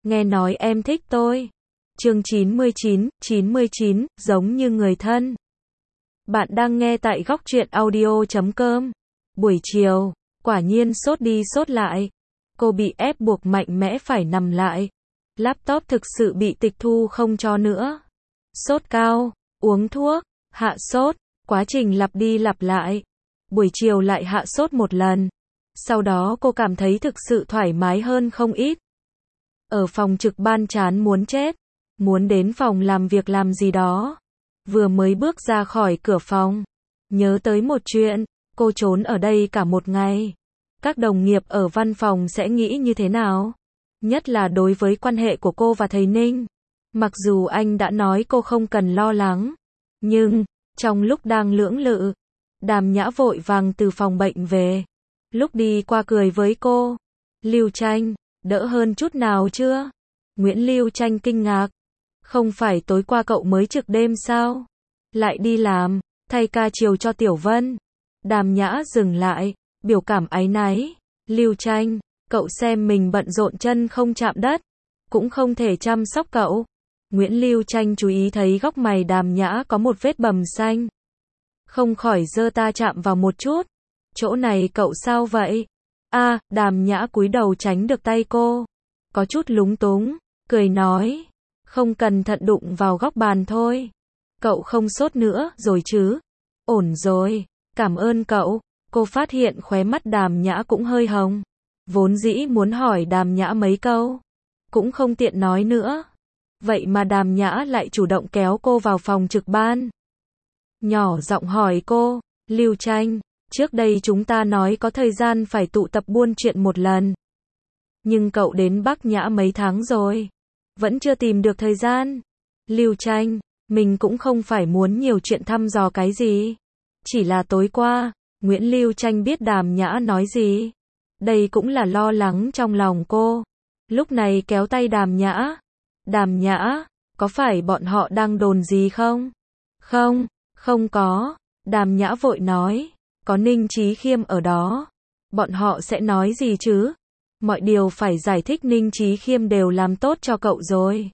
nghe nói em thích tôi. Chương 99, giống như người thân. Bạn đang nghe tại góc truyện audio.com. Buổi chiều, quả nhiên sốt đi sốt lại. Cô bị ép buộc mạnh mẽ phải nằm lại. Laptop thực sự bị tịch thu không cho nữa. Sốt cao, uống thuốc, hạ sốt, quá trình lặp đi lặp lại. Buổi chiều lại hạ sốt một lần. Sau đó cô cảm thấy thực sự thoải mái hơn không ít. Ở phòng trực ban chán muốn chết, muốn đến phòng làm việc làm gì đó. Vừa mới bước ra khỏi cửa phòng, nhớ tới một chuyện, cô trốn ở đây cả một ngày. Các đồng nghiệp ở văn phòng sẽ nghĩ như thế nào? Nhất là đối với quan hệ của cô và thầy Ninh. Mặc dù anh đã nói cô không cần lo lắng, nhưng, trong lúc đang lưỡng lự, Đàm Nhã vội vàng từ phòng bệnh về. Lúc đi qua cười với cô. Lưu Tranh, đỡ hơn chút nào chưa? Nguyễn Lưu Tranh kinh ngạc. Không phải tối qua cậu mới trực đêm sao? Lại đi làm, thay ca chiều cho Tiểu Vân. Đàm Nhã dừng lại, biểu cảm áy náy. Lưu Tranh, cậu xem mình bận rộn chân không chạm đất, cũng không thể chăm sóc cậu. Nguyễn Lưu Tranh chú ý thấy góc mày Đàm Nhã có một vết bầm xanh. Không khỏi giơ ta chạm vào một chút. Chỗ này cậu sao vậy? Đàm Nhã cúi đầu tránh được tay cô. Có chút lúng túng, cười nói. Không cẩn thận đụng vào góc bàn thôi. Cậu không sốt nữa rồi chứ? Ổn rồi, cảm ơn cậu. Cô phát hiện khóe mắt Đàm Nhã cũng hơi hồng. Vốn dĩ muốn hỏi Đàm Nhã mấy câu, cũng không tiện nói nữa. Vậy mà Đàm Nhã lại chủ động kéo cô vào phòng trực ban. Nhỏ giọng hỏi cô, Lưu Tranh, trước đây chúng ta nói có thời gian phải tụ tập buôn chuyện một lần. Nhưng cậu đến Bắc Nhã mấy tháng rồi, vẫn chưa tìm được thời gian. Lưu Tranh, mình cũng không phải muốn nhiều chuyện thăm dò cái gì. Chỉ là tối qua, Nguyễn Lưu Tranh biết Đàm Nhã nói gì. Đây cũng là lo lắng trong lòng cô. Lúc này kéo tay Đàm Nhã. Đàm Nhã, có phải bọn họ đang đồn gì không? Không có. Đàm Nhã vội nói. Có Ninh Chí Khiêm ở đó. Bọn họ sẽ nói gì chứ? Mọi điều phải giải thích Ninh Chí Khiêm đều làm tốt cho cậu rồi.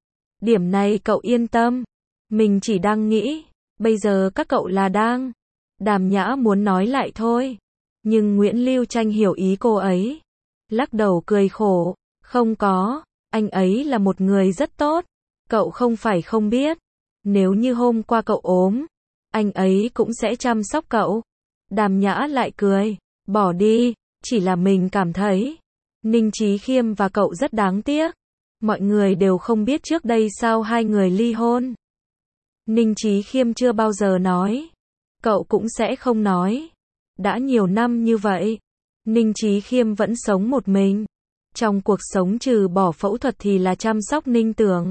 Điểm này cậu yên tâm. Mình chỉ đang nghĩ. Bây giờ các cậu là đang. Đàm Nhã muốn nói lại thôi. Nhưng Nguyễn Lưu Tranh hiểu ý cô ấy. Lắc đầu cười khổ. Không có. Anh ấy là một người rất tốt. Cậu không phải không biết. Nếu như hôm qua cậu ốm, anh ấy cũng sẽ chăm sóc cậu. Đàm Nhã lại cười. Bỏ đi. Chỉ là mình cảm thấy Ninh Chí Khiêm và cậu rất đáng tiếc. Mọi người đều không biết trước đây sao hai người ly hôn. Ninh Chí Khiêm chưa bao giờ nói. Cậu cũng sẽ không nói. Đã nhiều năm như vậy, Ninh Chí Khiêm vẫn sống một mình. Trong cuộc sống trừ bỏ phẫu thuật thì là chăm sóc Ninh Tưởng.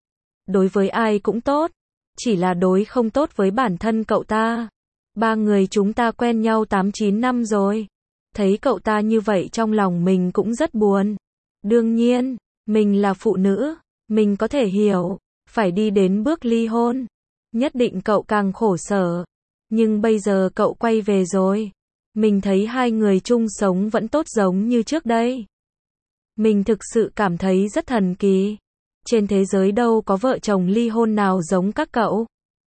Đối với ai cũng tốt, chỉ là đối không tốt với bản thân cậu ta. Ba người chúng ta quen nhau 8-9 năm rồi. Thấy cậu ta như vậy trong lòng mình cũng rất buồn. Đương nhiên, mình là phụ nữ, mình có thể hiểu, phải đi đến bước ly hôn. Nhất định cậu càng khổ sở. Nhưng bây giờ cậu quay về rồi. Mình thấy hai người chung sống vẫn tốt giống như trước đây. Mình thực sự cảm thấy rất thần kỳ. Trên thế giới đâu có vợ chồng ly hôn nào giống các cậu.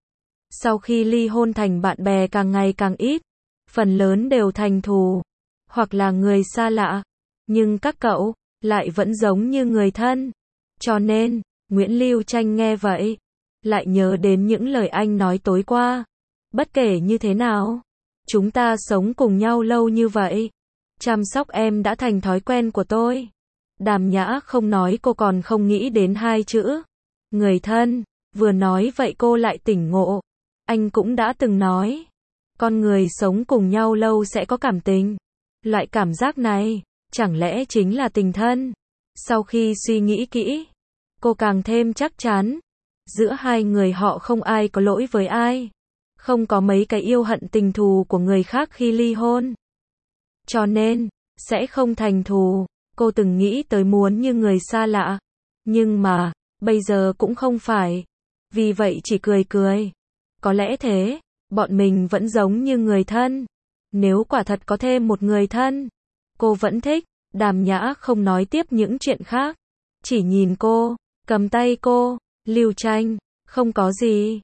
Sau khi ly hôn thành bạn bè càng ngày càng ít. Phần lớn đều thành thù. Hoặc là người xa lạ. Nhưng các cậu lại vẫn giống như người thân. Cho nên, Nguyễn Lưu Tranh nghe vậy, lại nhớ đến những lời anh nói tối qua. Bất kể như thế nào, chúng ta sống cùng nhau lâu như vậy. Chăm sóc em đã thành thói quen của tôi. Đàm Nhã không nói cô còn không nghĩ đến hai chữ. Người thân, vừa nói vậy cô lại tỉnh ngộ. Anh cũng đã từng nói. Con người sống cùng nhau lâu sẽ có cảm tình. Loại cảm giác này, chẳng lẽ chính là tình thân? Sau khi suy nghĩ kỹ, cô càng thêm chắc chắn. Giữa hai người họ không ai có lỗi với ai. Không có mấy cái yêu hận tình thù của người khác khi ly hôn. Cho nên, sẽ không thành thù. Cô từng nghĩ tới muốn như người xa lạ. Nhưng mà, bây giờ cũng không phải. Vì vậy chỉ cười cười. Có lẽ thế, bọn mình vẫn giống như người thân. Nếu quả thật có thêm một người thân, cô vẫn thích. Đàm Nhã không nói tiếp những chuyện khác. chỉ nhìn cô, cầm tay cô, Lưu Tranh, không có gì,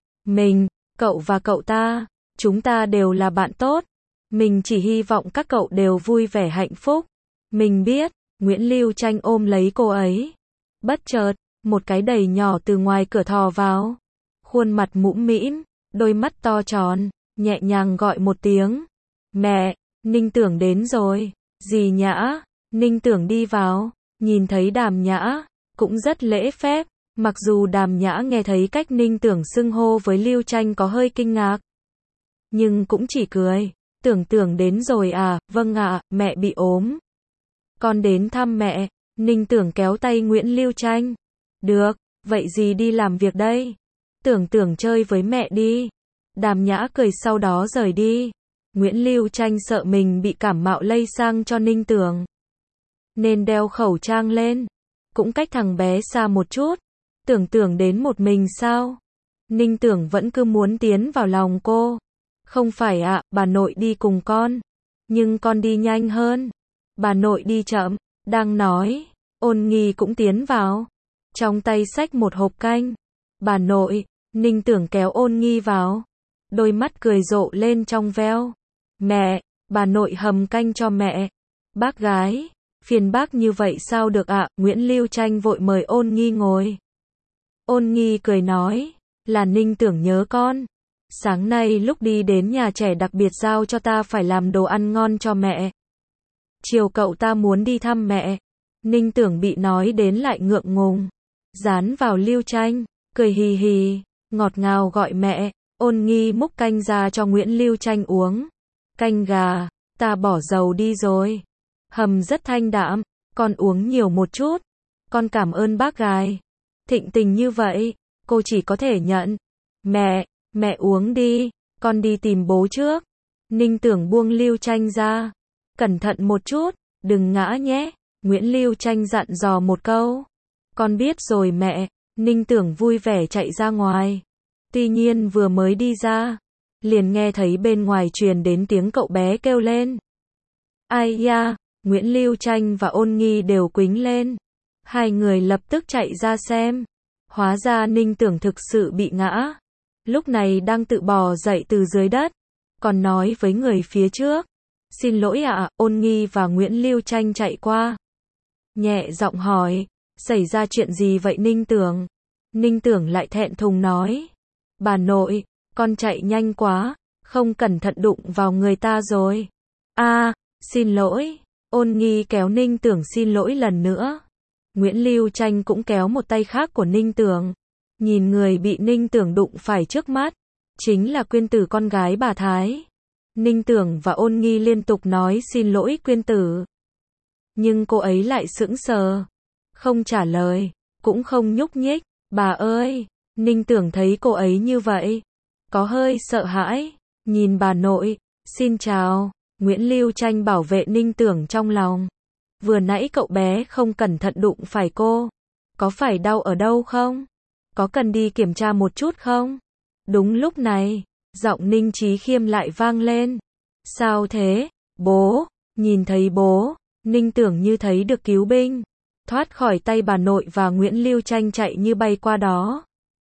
cậu và cậu ta, chúng ta đều là bạn tốt, mình chỉ hy vọng các cậu đều vui vẻ hạnh phúc, mình biết, Nguyễn Lưu Tranh ôm lấy cô ấy, bất chợt, một cái đẩy nhỏ từ ngoài cửa thò vào, khuôn mặt mũm mĩm, đôi mắt to tròn, nhẹ nhàng gọi một tiếng, mẹ, Ninh Tưởng đến rồi, dì Nhã, Ninh Tưởng đi vào, nhìn thấy Đàm Nhã, cũng rất lễ phép, mặc dù Đàm Nhã nghe thấy cách Ninh Tưởng xưng hô với Lưu Tranh có hơi kinh ngạc, nhưng cũng chỉ cười, Tưởng đến rồi à, vâng ạ, mẹ bị ốm. Con đến thăm mẹ, Ninh Tưởng kéo tay Nguyễn Lưu Tranh. Được, vậy dì đi làm việc đây. Tưởng chơi với mẹ đi. Đàm Nhã cười sau đó rời đi. Nguyễn Lưu Tranh sợ mình bị cảm mạo lây sang cho Ninh Tưởng, nên đeo khẩu trang lên. Cũng cách thằng bé xa một chút. Tưởng đến một mình sao? Ninh Tưởng vẫn cứ muốn tiến vào lòng cô. Không phải ạ, bà nội đi cùng con. Nhưng con đi nhanh hơn. Bà nội đi chậm. Đang nói, Ôn Nghi cũng tiến vào. Trong tay xách một hộp canh. Bà nội, Ninh Tưởng kéo Ôn Nghi vào. Đôi mắt cười rộ lên trong veo. Mẹ, bà nội hầm canh cho mẹ. Bác gái, phiền bác như vậy sao được ạ? Nguyễn Lưu Tranh vội mời Ôn Nghi ngồi. Ôn Nghi cười nói, là Ninh Tưởng nhớ con. Sáng nay lúc đi đến nhà trẻ đặc biệt giao cho ta phải làm đồ ăn ngon cho mẹ. Chiều cậu ta muốn đi thăm mẹ. Ninh Tưởng bị nói đến lại ngượng ngùng. Dán vào Lưu Tranh, cười hì hì, ngọt ngào gọi mẹ. Ôn Nghi múc canh ra cho Nguyễn Lưu Tranh uống. Canh gà, ta bỏ dầu đi rồi. Hầm rất thanh đạm, con uống nhiều một chút. Con cảm ơn bác gái. Thịnh tình như vậy, cô chỉ có thể nhận. Mẹ uống đi, con đi tìm bố trước. Ninh Tưởng buông Lưu Tranh ra. Cẩn thận một chút, đừng ngã nhé. Nguyễn Lưu Tranh dặn dò một câu. Con biết rồi mẹ. Ninh Tưởng vui vẻ chạy ra ngoài. Tuy nhiên vừa mới đi ra, liền nghe thấy bên ngoài truyền đến tiếng cậu bé kêu lên. Ai da, Nguyễn Lưu Tranh và Ôn Nghi đều quĩnh lên. Hai người lập tức chạy ra xem. Hóa ra Ninh Tưởng thực sự bị ngã. Lúc này đang tự bò dậy từ dưới đất. Còn nói với người phía trước. Xin lỗi ạ, Ôn Nghi và Nguyễn Lưu Tranh chạy qua. Nhẹ giọng hỏi. Xảy ra chuyện gì vậy Ninh Tưởng? Ninh Tưởng lại thẹn thùng nói. Bà nội, con chạy nhanh quá. Không cẩn thận đụng vào người ta rồi. Xin lỗi. Ôn Nghi kéo Ninh Tưởng xin lỗi lần nữa. Nguyễn Lưu Tranh cũng kéo một tay khác của Ninh Tưởng. Nhìn người bị Ninh Tưởng đụng phải trước mắt. Chính là Quyên Tử con gái bà Thái. Ninh Tưởng và Ôn Nghi liên tục nói xin lỗi Quyên Tử. Nhưng cô ấy lại sững sờ. Không trả lời. Cũng không nhúc nhích. Bà ơi. Ninh Tưởng thấy cô ấy như vậy. Có hơi sợ hãi. Nhìn bà nội. Xin chào. Nguyễn Lưu Tranh bảo vệ Ninh Tưởng trong lòng. Vừa nãy cậu bé không cẩn thận đụng phải cô. Có phải đau ở đâu không? Có cần đi kiểm tra một chút không? Đúng lúc này, giọng Ninh Chí Khiêm lại vang lên. Sao thế? Bố. Nhìn thấy bố, Ninh Tưởng như thấy được cứu binh. Thoát khỏi tay bà nội và Nguyễn Lưu Tranh chạy như bay qua đó.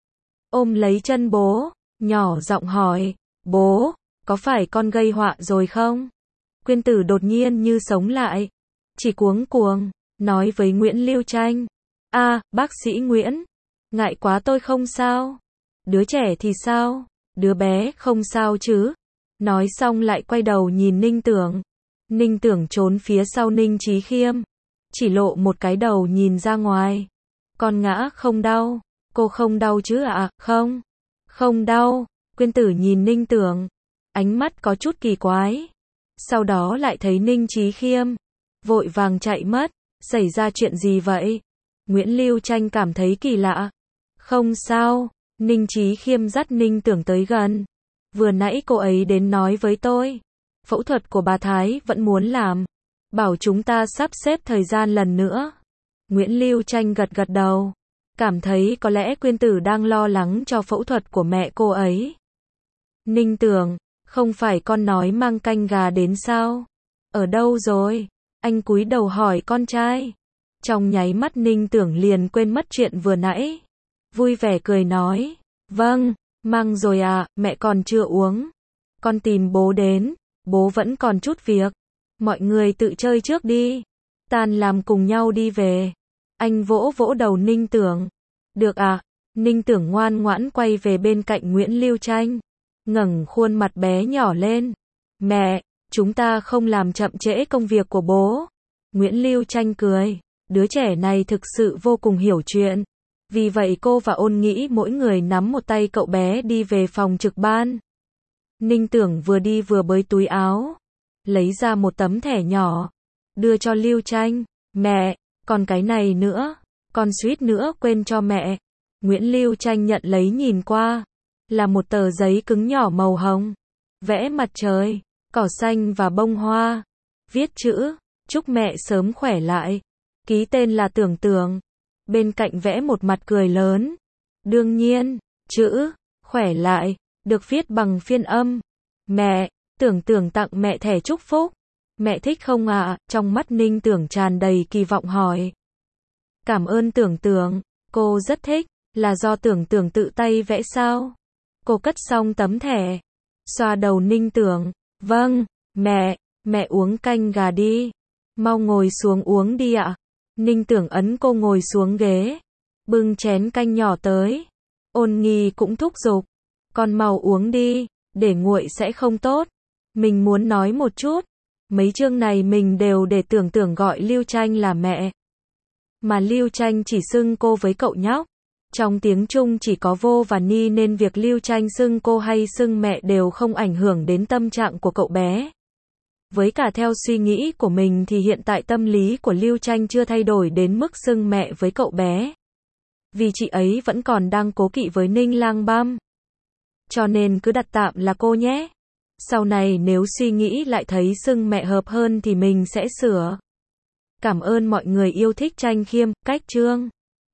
Ôm lấy chân bố, nhỏ giọng hỏi. Bố, có phải con gây họa rồi không? Quyên Tử đột nhiên như sống lại. Chỉ cuống cuồng, nói với Nguyễn Lưu Tranh. Bác sĩ Nguyễn. Ngại quá tôi không sao. Đứa trẻ thì sao? Đứa bé không sao chứ? Nói xong lại quay đầu nhìn Ninh Tưởng. Ninh Tưởng trốn phía sau Ninh Chí Khiêm. Chỉ lộ một cái đầu nhìn ra ngoài. Con ngã không đau. Cô không đau chứ ạ? Không. Không đau. Quyên Tử nhìn Ninh Tưởng. Ánh mắt có chút kỳ quái. Sau đó lại thấy Ninh Chí Khiêm. Vội vàng chạy mất. Xảy ra chuyện gì vậy? Nguyễn Lưu Tranh cảm thấy kỳ lạ. Không sao. Ninh Chí Khiêm dắt Ninh Tưởng tới gần. Vừa nãy cô ấy đến nói với tôi. Phẫu thuật của bà Thái vẫn muốn làm. Bảo chúng ta sắp xếp thời gian lần nữa. Nguyễn Lưu Tranh gật gật đầu. Cảm thấy có lẽ Quyên Tử đang lo lắng cho phẫu thuật của mẹ cô ấy. Ninh Tưởng, không phải con nói mang canh gà đến sao? Ở đâu rồi? Anh cúi đầu hỏi con trai. Trong nháy mắt Ninh Tưởng liền quên mất chuyện vừa nãy. Vui vẻ cười nói, vâng, mang rồi à, mẹ còn chưa uống. Con tìm bố đến, bố vẫn còn chút việc. Mọi người tự chơi trước đi. Tan làm cùng nhau đi về. Anh vỗ vỗ đầu Ninh Tưởng. Được à? Ninh Tưởng ngoan ngoãn quay về bên cạnh Nguyễn Lưu Tranh. Ngẩng khuôn mặt bé nhỏ lên. Mẹ, chúng ta không làm chậm trễ công việc của bố. Nguyễn Lưu Tranh cười. Đứa trẻ này thực sự vô cùng hiểu chuyện. Vì vậy cô và Ôn Nghĩ mỗi người nắm một tay cậu bé đi về phòng trực ban. Ninh Tưởng vừa đi vừa bới túi áo. Lấy ra một tấm thẻ nhỏ. Đưa cho Lưu Tranh. Mẹ, còn cái này nữa. Con suýt nữa quên cho mẹ. Nguyễn Lưu Tranh nhận lấy nhìn qua. Là một tờ giấy cứng nhỏ màu hồng. Vẽ mặt trời, cỏ xanh và bông hoa. Viết chữ, chúc mẹ sớm khỏe lại. Ký tên là Tưởng Tưởng. Bên cạnh vẽ một mặt cười lớn. Đương nhiên, chữ, khỏe lại, được viết bằng phiên âm. Mẹ, Tưởng Tưởng tặng mẹ thẻ chúc phúc. Mẹ thích không ạ? Trong mắt Ninh Tưởng tràn đầy kỳ vọng hỏi. Cảm ơn Tưởng Tưởng, cô rất thích. Là do Tưởng Tưởng tự tay vẽ sao? Cô cất xong tấm thẻ. Xoa đầu Ninh Tưởng. Vâng, mẹ uống canh gà đi. Mau ngồi xuống uống đi ạ. Ninh Tưởng ấn cô ngồi xuống ghế. Bưng chén canh nhỏ tới. Ôn Nghi cũng thúc giục. Con mau uống đi, để nguội sẽ không tốt. Mình muốn nói một chút. Mấy chương này mình đều để Tưởng Tưởng gọi Lưu Tranh là mẹ. Mà Lưu Tranh chỉ xưng cô với cậu nhóc. Trong tiếng Trung chỉ có vô và ni nên việc Lưu Tranh xưng cô hay xưng mẹ đều không ảnh hưởng đến tâm trạng của cậu bé. Với cả theo suy nghĩ của mình thì hiện tại tâm lý của Lưu Tranh chưa thay đổi đến mức xưng mẹ với cậu bé. Vì chị ấy vẫn còn đang cố kỵ với Ninh Lang Băm. Cho nên cứ đặt tạm là cô nhé. Sau này nếu suy nghĩ lại thấy xưng mẹ hợp hơn thì mình sẽ sửa. Cảm ơn mọi người yêu thích Tranh Khiêm, Cách Chương.